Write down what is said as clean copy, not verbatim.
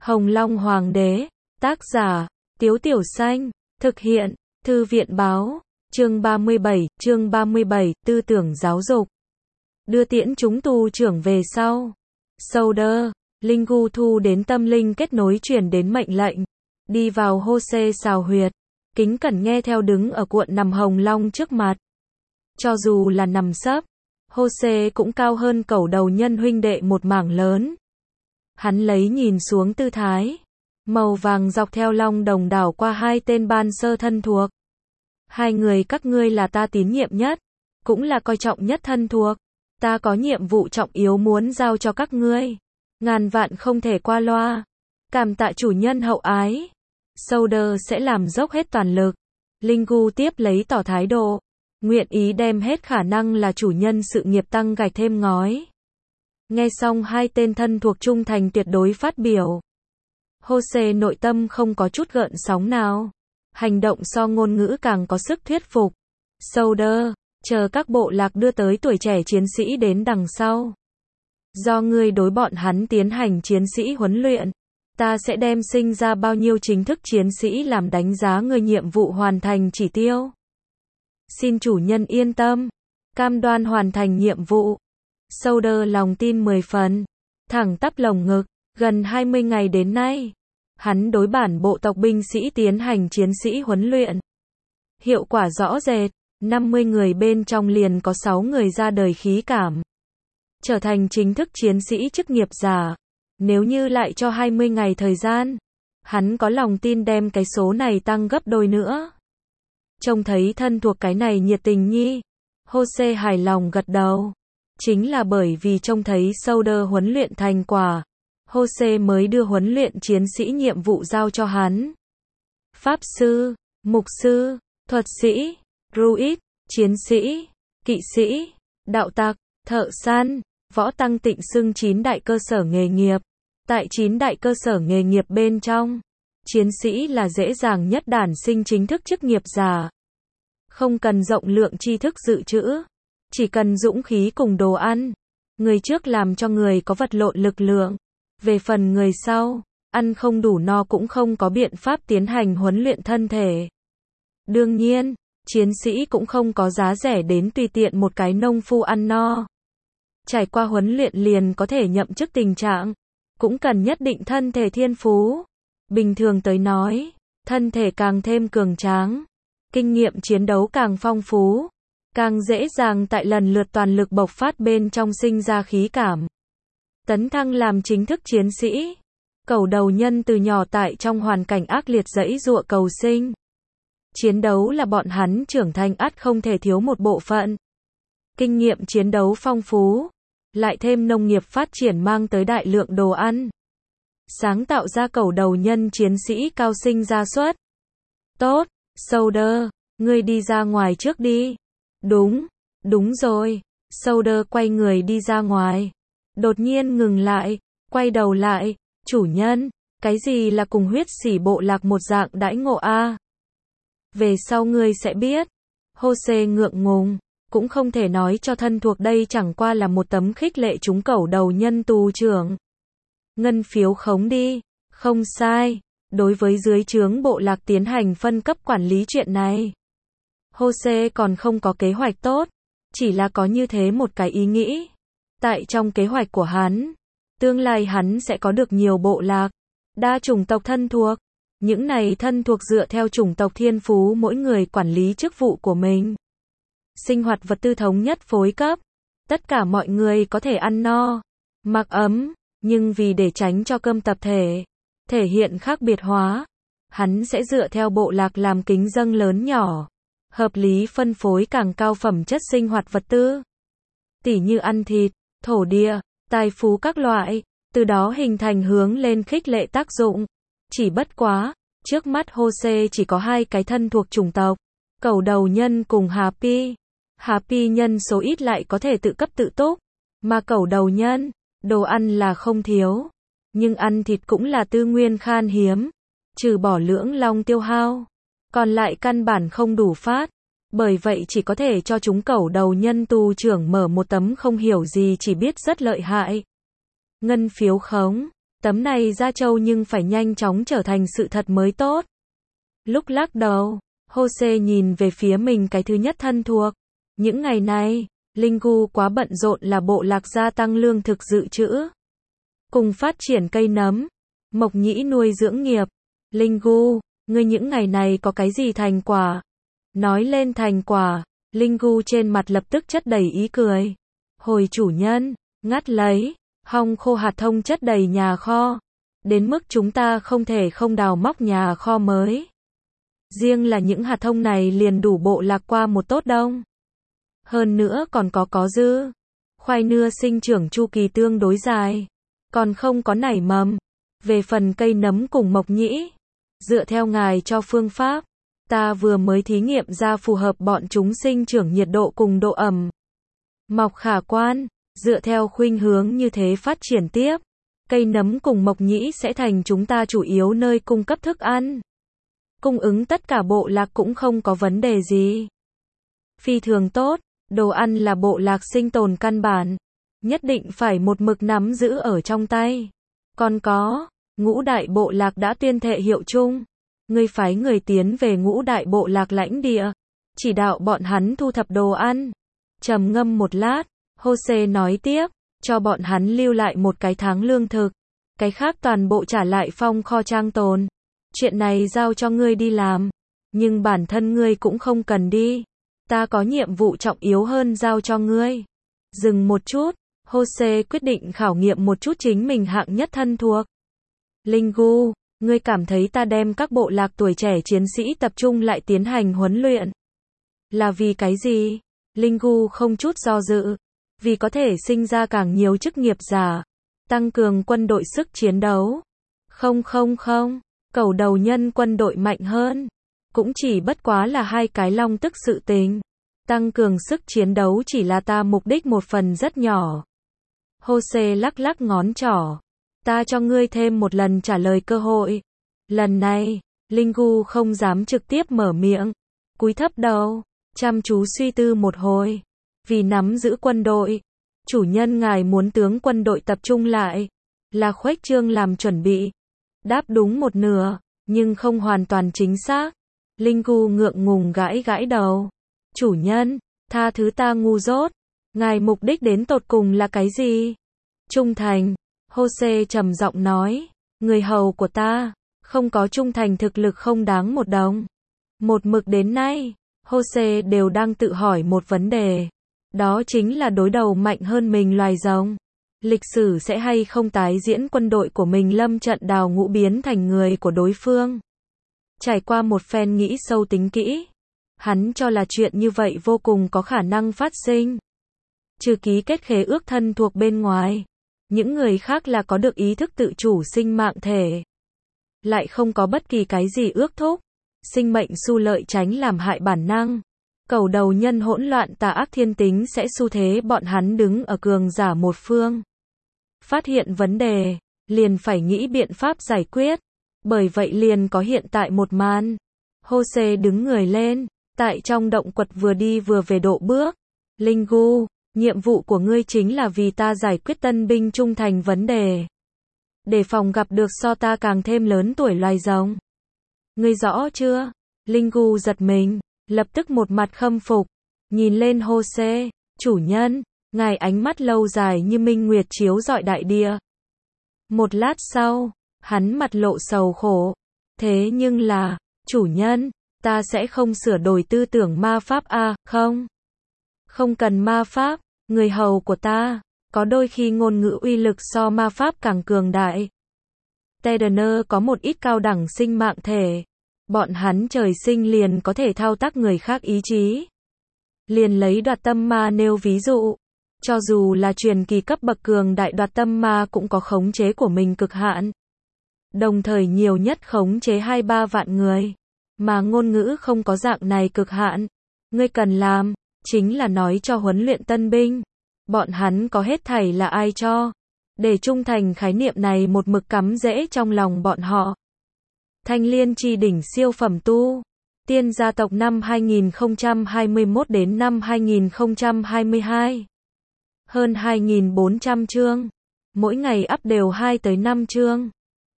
Hồng Long Hoàng đế, tác giả, Tiếu Tiểu Xanh, thực hiện, Thư viện báo, chương 37, tư tưởng giáo dục. Đưa tiễn chúng tu trưởng về sau. Solder, Linh Gu thu đến tâm linh kết nối truyền đến mệnh lệnh. Đi vào Hô-xê xào huyệt. Kính cẩn nghe theo đứng ở cuộn nằm Hồng Long trước mặt. Cho dù là nằm sấp, Hô-xê cũng cao hơn cẩu đầu nhân huynh đệ một mảng lớn. Hắn lấy nhìn xuống tư thái. Màu vàng dọc theo long đồng đảo qua hai tên ban sơ thân thuộc. Hai người các ngươi là ta tín nhiệm nhất, cũng là coi trọng nhất thân thuộc. Ta có nhiệm vụ trọng yếu muốn giao cho các ngươi. Ngàn vạn không thể qua loa. Cảm tạ chủ nhân hậu ái. Solder sẽ làm dốc hết toàn lực. Linh Gu tiếp lấy tỏ thái độ. Nguyện ý đem hết khả năng là chủ nhân sự nghiệp tăng gạch thêm ngói. Nghe xong hai tên thân thuộc trung thành tuyệt đối phát biểu. Hô-xê nội tâm không có chút gợn sóng nào. Hành động so ngôn ngữ càng có sức thuyết phục. Solder, chờ các bộ lạc đưa tới tuổi trẻ chiến sĩ đến đằng sau. Do ngươi đối bọn hắn tiến hành chiến sĩ huấn luyện, ta sẽ đem sinh ra bao nhiêu chính thức chiến sĩ làm đánh giá ngươi nhiệm vụ hoàn thành chỉ tiêu. Xin chủ nhân yên tâm, cam đoan hoàn thành nhiệm vụ. Solder lòng tin 10 phần, thẳng tắp lồng ngực, gần 20 ngày đến nay, hắn đối bản bộ tộc binh sĩ tiến hành chiến sĩ huấn luyện. Hiệu quả rõ rệt, 50 người bên trong liền có 6 người ra đời khí cảm. Trở thành chính thức chiến sĩ chức nghiệp giả. Nếu như lại cho 20 ngày thời gian, hắn có lòng tin đem cái số này tăng gấp đôi nữa. Trông thấy thân thuộc cái này nhiệt tình nhi, Hô-xê hài lòng gật đầu. Chính là bởi vì trông thấy Solder huấn luyện thành quả, Hô-xê mới đưa huấn luyện chiến sĩ nhiệm vụ giao cho hắn. Pháp sư, mục sư, thuật sĩ, druid, chiến sĩ, kỵ sĩ, đạo tặc, thợ săn, võ tăng tịnh xưng 9 đại cơ sở nghề nghiệp. Tại 9 đại cơ sở nghề nghiệp bên trong, chiến sĩ là dễ dàng nhất đản sinh chính thức chức nghiệp giả. Không cần rộng lượng tri thức dự trữ, chỉ cần dũng khí cùng đồ ăn. Người trước làm cho người có vật lộn lực lượng. Về phần người sau, ăn không đủ no cũng không có biện pháp tiến hành huấn luyện thân thể. Đương nhiên, chiến sĩ cũng không có giá rẻ đến tùy tiện một cái nông phu ăn no. Trải qua huấn luyện liền có thể nhậm chức tình trạng, cũng cần nhất định thân thể thiên phú. Bình thường tới nói, thân thể càng thêm cường tráng, kinh nghiệm chiến đấu càng phong phú, càng dễ dàng tại lần lượt toàn lực bộc phát bên trong sinh ra khí cảm. Tấn thăng làm chính thức chiến sĩ. Cẩu đầu nhân từ nhỏ tại trong hoàn cảnh ác liệt giãy giụa cầu sinh. Chiến đấu là bọn hắn trưởng thành ắt không thể thiếu một bộ phận. Kinh nghiệm chiến đấu phong phú, lại thêm nông nghiệp phát triển mang tới đại lượng đồ ăn. Sáng tạo ra cẩu đầu nhân chiến sĩ cao sinh gia suất. Tốt, Solder, ngươi đi ra ngoài trước đi. Đúng rồi. Solder quay người đi ra ngoài. Đột nhiên ngừng lại, quay đầu lại, chủ nhân, cái gì là cùng huyết sỉ bộ lạc một dạng đãi ngộ a? Về sau ngươi sẽ biết. Hô-xê ngượng ngùng, cũng không thể nói cho thân thuộc đây chẳng qua là một tấm khích lệ chúng cẩu đầu nhân tù trưởng. Ngân phiếu khống đi, không sai, đối với dưới trướng bộ lạc tiến hành phân cấp quản lý chuyện này. Hô-xê còn không có kế hoạch tốt, chỉ là có như thế một cái ý nghĩ. Tại trong kế hoạch của hắn, tương lai hắn sẽ có được nhiều bộ lạc, đa chủng tộc thân thuộc. Những này thân thuộc dựa theo chủng tộc thiên phú mỗi người quản lý chức vụ của mình. Sinh hoạt vật tư thống nhất phối cấp. Tất cả mọi người có thể ăn no, mặc ấm, nhưng vì để tránh cho cơm tập thể, thể hiện khác biệt hóa, hắn sẽ dựa theo bộ lạc làm kính dâng lớn nhỏ, hợp lý phân phối càng cao phẩm chất sinh hoạt vật tư. Tỉ như ăn thịt, thổ địa, tài phú các loại, từ đó hình thành hướng lên khích lệ tác dụng. Chỉ bất quá, trước mắt Hô-xê chỉ có 2 cái thân thuộc chủng tộc, cẩu đầu nhân cùng Happy. Happy nhân số ít lại có thể tự cấp tự túc, mà cẩu đầu nhân, đồ ăn là không thiếu, nhưng ăn thịt cũng là tư nguyên khan hiếm, trừ bỏ lưỡng long tiêu hao, còn lại căn bản không đủ phát, bởi vậy chỉ có thể cho chúng cẩu đầu nhân tù trưởng mở một tấm không hiểu gì chỉ biết rất lợi hại. Ngân phiếu khống, Tấm này da trâu nhưng phải nhanh chóng trở thành sự thật mới tốt. Lúc lắc đầu, Jose nhìn về phía mình cái thứ nhất thân thuộc. Những ngày này, Linh Gu quá bận rộn là bộ lạc gia tăng lương thực dự trữ. Cùng phát triển cây nấm, Mộc Nhĩ nuôi dưỡng nghiệp. Linh Gu, ngươi những ngày này có cái gì thành quả? Nói lên thành quả, Linh Gu trên mặt lập tức chất đầy ý cười. Hồi chủ nhân, ngắt lấy, hong khô hạt thông chất đầy nhà kho. Đến mức chúng ta không thể không đào móc nhà kho mới. Riêng là những hạt thông này liền đủ bộ lạc qua một tốt đông. Hơn nữa còn có dư. Khoai nưa sinh trưởng chu kỳ tương đối dài. Còn không có nảy mầm. Về phần cây nấm cùng Mộc Nhĩ, dựa theo ngài cho phương pháp, ta vừa mới thí nghiệm ra phù hợp bọn chúng sinh trưởng nhiệt độ cùng độ ẩm. Mọc khả quan, dựa theo khuynh hướng như thế phát triển tiếp, cây nấm cùng Mộc Nhĩ sẽ thành chúng ta chủ yếu nơi cung cấp thức ăn. Cung ứng tất cả bộ lạc cũng không có vấn đề gì. Phi thường tốt, đồ ăn là bộ lạc sinh tồn căn bản, nhất định phải một mực nắm giữ ở trong tay. Còn có, ngũ đại bộ lạc đã tuyên thệ hiệu chung. Ngươi phái người tiến về ngũ đại bộ lạc lãnh địa, chỉ đạo bọn hắn thu thập đồ ăn. Trầm ngâm một lát, Jose nói tiếp, cho bọn hắn lưu lại một cái tháng lương thực, cái khác toàn bộ trả lại phong kho trang tồn. Chuyện này giao cho ngươi đi làm, nhưng bản thân ngươi cũng không cần đi. Ta có nhiệm vụ trọng yếu hơn giao cho ngươi. Dừng một chút, Jose quyết định khảo nghiệm một chút chính mình hạng nhất thân thuộc. Linh Gu, ngươi cảm thấy ta đem các bộ lạc tuổi trẻ chiến sĩ tập trung lại tiến hành huấn luyện là vì cái gì? Linh Gu không chút do dự. Vì có thể sinh ra càng nhiều chức nghiệp giả, tăng cường quân đội sức chiến đấu. Không, cầu đầu nhân quân đội mạnh hơn. Cũng chỉ bất quá là hai cái long tức sự tình. Tăng cường sức chiến đấu chỉ là ta mục đích một phần rất nhỏ. Jose lắc lắc ngón trỏ. Ta cho ngươi thêm một lần trả lời cơ hội. Lần này, Linh Gu không dám trực tiếp mở miệng. Cúi thấp đầu, chăm chú suy tư một hồi. Vì nắm giữ quân đội, chủ nhân ngài muốn tướng quân đội tập trung lại, là khuếch trương làm chuẩn bị. Đáp đúng một nửa, nhưng không hoàn toàn chính xác. Linh Gu ngượng ngùng gãi đầu. Chủ nhân, tha thứ ta ngu dốt. Ngài mục đích đến tột cùng là cái gì? Trung thành. Jose trầm giọng nói, người hầu của ta, không có trung thành thực lực không đáng một đồng. Một mực đến nay, Jose đều đang tự hỏi một vấn đề. Đó chính là đối đầu mạnh hơn mình loài rồng. Lịch sử sẽ hay không tái diễn quân đội của mình lâm trận đào ngũ biến thành người của đối phương. Trải qua một phen nghĩ sâu tính kỹ, hắn cho là chuyện như vậy vô cùng có khả năng phát sinh. Trừ ký kết khế ước thân thuộc bên ngoài, những người khác là có được ý thức tự chủ sinh mạng thể. Lại không có bất kỳ cái gì ước thúc. Sinh mệnh xu lợi tránh làm hại bản năng. Cầu đầu nhân hỗn loạn tà ác thiên tính sẽ xu thế bọn hắn đứng ở cường giả một phương. Phát hiện vấn đề, liền phải nghĩ biện pháp giải quyết. Bởi vậy liền có hiện tại một màn. Jose đứng người lên, tại trong động quật vừa đi vừa về độ bước. Linh Gu, nhiệm vụ của ngươi chính là vì ta giải quyết tân binh trung thành vấn đề. Để phòng gặp được so ta càng thêm lớn tuổi loài rồng. Ngươi rõ chưa? Linh Gu giật mình, lập tức một mặt khâm phục, nhìn lên Jose, chủ nhân, ngài ánh mắt lâu dài như minh nguyệt chiếu rọi đại địa. Một lát sau, hắn mặt lộ sầu khổ, thế nhưng là, chủ nhân, ta sẽ không sửa đổi tư tưởng ma pháp a, không? Không cần ma pháp, người hầu của ta, có đôi khi ngôn ngữ uy lực so ma pháp càng cường đại. Tedener có một ít cao đẳng sinh mạng thể. Bọn hắn trời sinh liền có thể thao tác người khác ý chí. Liền lấy đoạt tâm ma nêu ví dụ. Cho dù là truyền kỳ cấp bậc cường đại đoạt tâm ma cũng có khống chế của mình cực hạn. Đồng thời nhiều nhất khống chế 2-3 vạn người. Mà ngôn ngữ không có dạng này cực hạn. Ngươi cần làm, chính là nói cho huấn luyện tân binh. Bọn hắn có hết thảy là ai cho. Để trung thành khái niệm này một mực cắm rễ trong lòng bọn họ. Thanh Liên chi đỉnh siêu phẩm tu. Tiên gia tộc năm 2021 đến năm 2022. Hơn 2.400 chương. Mỗi ngày up đều 2 tới 5 chương.